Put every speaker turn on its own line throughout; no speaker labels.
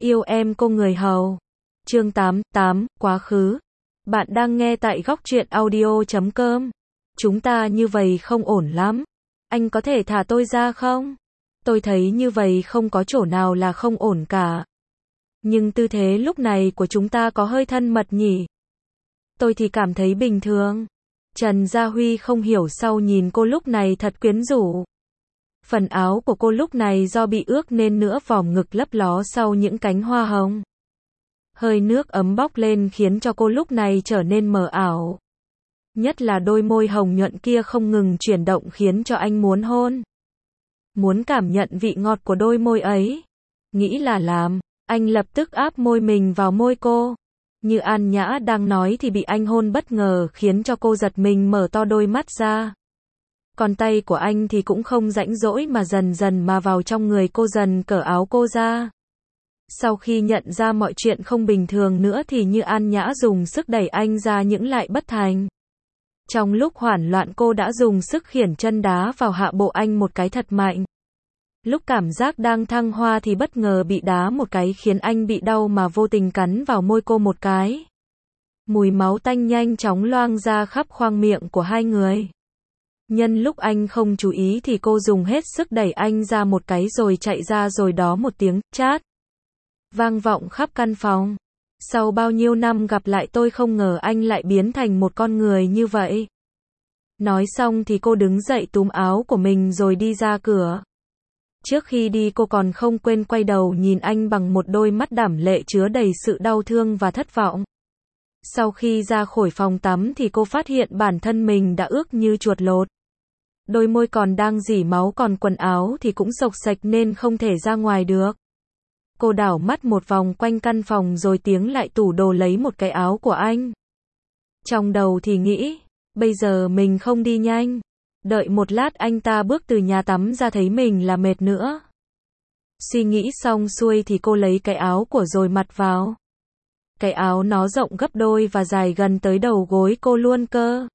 yêu em cô người hầu. Chương 88, quá khứ. Bạn đang nghe tại góc truyện audio.com. Chúng ta như vậy không ổn lắm. Anh có thể thả tôi ra không? Tôi thấy như vậy không có chỗ nào là không ổn cả. Nhưng tư thế lúc này của chúng ta có hơi thân mật nhỉ? Tôi thì cảm thấy bình thường. Trần Gia Huy không hiểu sau nhìn cô lúc này thật quyến rũ. Phần áo của cô lúc này do bị ướt nên nửa vòm ngực lấp ló sau những cánh hoa hồng. Hơi nước ấm bốc lên khiến cho cô lúc này trở nên mờ ảo. Nhất là đôi môi hồng nhuận kia không ngừng chuyển động khiến cho anh muốn hôn. Muốn cảm nhận vị ngọt của đôi môi ấy. Nghĩ là làm, anh lập tức áp môi mình vào môi cô. Như An Nhã đang nói thì bị anh hôn bất ngờ khiến cho cô giật mình mở to đôi mắt ra. Còn tay của anh thì cũng không rãnh rỗi mà dần dần mà vào trong người cô, dần cởi áo cô ra. Sau khi nhận ra mọi chuyện không bình thường nữa thì Như An Nhã dùng sức đẩy anh ra nhưng lại bất thành. Trong lúc hoảng loạn cô đã dùng sức khiển chân đá vào hạ bộ anh một cái thật mạnh. Lúc cảm giác đang thăng hoa thì bất ngờ bị đá một cái khiến anh bị đau mà vô tình cắn vào môi cô một cái. Mùi máu tanh nhanh chóng loang ra khắp khoang miệng của hai người. Nhân lúc anh không chú ý thì cô dùng hết sức đẩy anh ra một cái rồi chạy ra, rồi đó một tiếng chát vang vọng khắp căn phòng. Sau bao nhiêu năm gặp lại tôi không ngờ anh lại biến thành một con người như vậy. Nói xong thì cô đứng dậy túm áo của mình rồi đi ra cửa. Trước khi đi cô còn không quên quay đầu nhìn anh bằng một đôi mắt đẫm lệ chứa đầy sự đau thương và thất vọng. Sau khi ra khỏi phòng tắm thì cô phát hiện bản thân mình đã ướt như chuột lột. Đôi môi còn đang rỉ máu, còn quần áo thì cũng xộc xệch nên không thể ra ngoài được. Cô đảo mắt một vòng quanh căn phòng rồi tiến lại tủ đồ lấy một cái áo của anh. Trong đầu thì nghĩ, bây giờ mình không đi nhanh. Đợi một lát anh ta bước từ nhà tắm ra thấy mình là mệt nữa. Suy nghĩ xong xuôi thì cô lấy cái áo của rồi mặc vào. Cái áo nó rộng gấp đôi và dài gần tới đầu gối cô luôn cơ.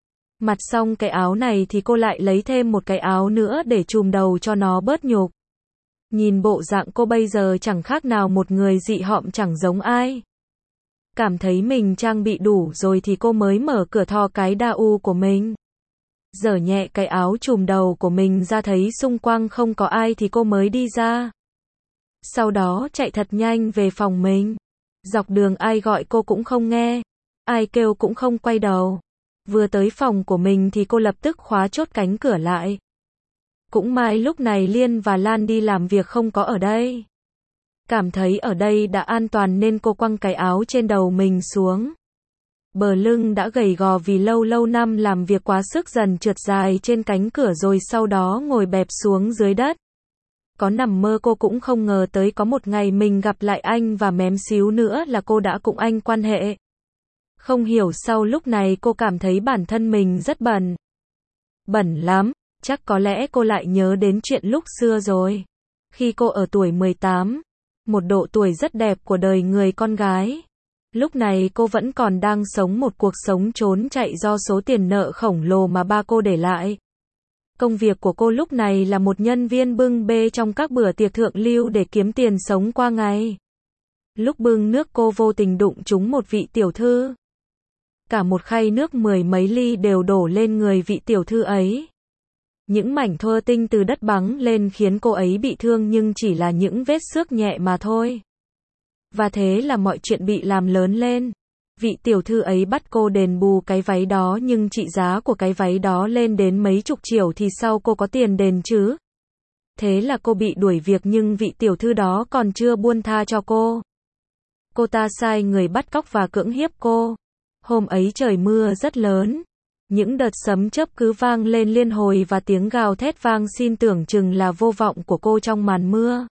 Mặc xong cái áo này thì cô lại lấy thêm một cái áo nữa để trùm đầu cho nó bớt nhục. Nhìn bộ dạng cô bây giờ chẳng khác nào một người dị hợm chẳng giống ai. Cảm thấy mình trang bị đủ rồi thì cô mới mở cửa thò cái đa u của mình. Giở nhẹ cái áo trùm đầu của mình ra thấy xung quanh không có ai thì cô mới đi ra. Sau đó chạy thật nhanh về phòng mình. Dọc đường ai gọi cô cũng không nghe. Ai kêu cũng không quay đầu. Vừa tới phòng của mình thì cô lập tức khóa chốt cánh cửa lại. Cũng may lúc này Liên và Lan đi làm việc không có ở đây. Cảm thấy ở đây đã an toàn nên cô quăng cái áo trên đầu mình xuống. Bờ lưng đã gầy gò vì lâu năm làm việc quá sức dần trượt dài trên cánh cửa rồi sau đó ngồi bẹp xuống dưới đất. Có nằm mơ cô cũng không ngờ tới có một ngày mình gặp lại anh và mém xíu nữa là cô đã cùng anh quan hệ. Không hiểu sau lúc này cô cảm thấy bản thân mình rất bẩn. Bẩn lắm, chắc có lẽ cô lại nhớ đến chuyện lúc xưa rồi. Khi cô ở tuổi 18, một độ tuổi rất đẹp của đời người con gái. Lúc này cô vẫn còn đang sống một cuộc sống trốn chạy do số tiền nợ khổng lồ mà ba cô để lại. Công việc của cô lúc này là một nhân viên bưng bê trong các bữa tiệc thượng lưu để kiếm tiền sống qua ngày. Lúc bưng nước cô vô tình đụng trúng một vị tiểu thư. Cả một khay nước 10 mấy ly đều đổ lên người vị tiểu thư ấy. Những mảnh thô tinh từ đất bắn lên khiến cô ấy bị thương nhưng chỉ là những vết xước nhẹ mà thôi. Và thế là mọi chuyện bị làm lớn lên. Vị tiểu thư ấy bắt cô đền bù cái váy đó nhưng trị giá của cái váy đó lên đến mấy chục triệu thì sao cô có tiền đền chứ? Thế là cô bị đuổi việc nhưng vị tiểu thư đó còn chưa buông tha cho cô. Cô ta sai người bắt cóc và cưỡng hiếp cô. Hôm ấy trời mưa rất lớn. Những đợt sấm chớp cứ vang lên liên hồi và tiếng gào thét vang xin tưởng chừng là vô vọng của cô trong màn mưa.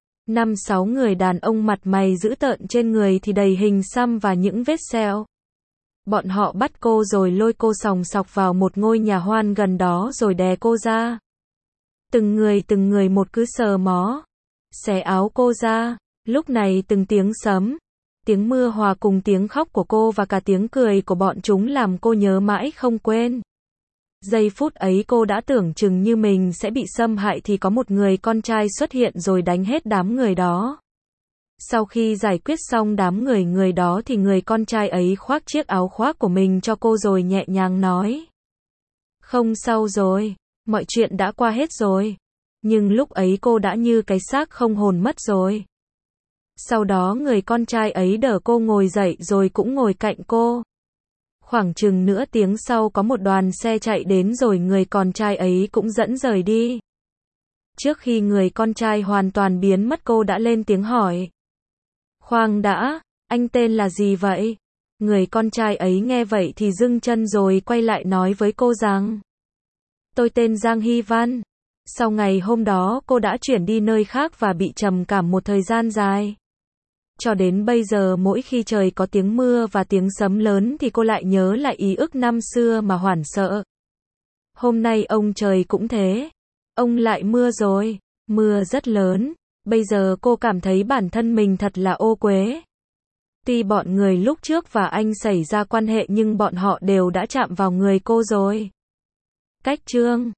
5-6 người đàn ông mặt mày dữ tợn trên người thì đầy hình xăm và những vết sẹo. Bọn họ bắt cô rồi lôi cô sòng sọc vào một ngôi nhà hoan gần đó rồi đè cô ra. Từng người một cứ sờ mó, xé áo cô ra. Lúc này từng tiếng sấm, tiếng mưa hòa cùng tiếng khóc của cô và cả tiếng cười của bọn chúng làm cô nhớ mãi không quên. Giây phút ấy cô đã tưởng chừng như mình sẽ bị xâm hại thì có một người con trai xuất hiện rồi đánh hết đám người đó. Sau khi giải quyết xong đám người đó thì người con trai ấy khoác chiếc áo khoác của mình cho cô rồi nhẹ nhàng nói. Không sao rồi, mọi chuyện đã qua hết rồi. Nhưng lúc ấy cô đã như cái xác không hồn mất rồi. Sau đó người con trai ấy đỡ cô ngồi dậy rồi cũng ngồi cạnh cô. Khoảng chừng nửa tiếng sau có một đoàn xe chạy đến rồi người con trai ấy cũng dẫn rời đi. Trước khi người con trai hoàn toàn biến mất cô đã lên tiếng hỏi. Khoan đã, anh tên là gì vậy? Người con trai ấy nghe vậy thì dừng chân rồi quay lại nói với cô rằng. Tôi tên Giang Hy Văn. Sau ngày hôm đó cô đã chuyển đi nơi khác và bị trầm cảm một thời gian dài. Cho đến bây giờ mỗi khi trời có tiếng mưa và tiếng sấm lớn thì cô lại nhớ lại ký ức năm xưa mà hoảng sợ. Hôm nay ông trời cũng thế. Ông lại mưa rồi, mưa rất lớn. Bây giờ cô cảm thấy bản thân mình thật là ô uế. Tuy bọn người lúc trước và anh xảy ra quan hệ nhưng bọn họ đều đã chạm vào người cô rồi. Cách chương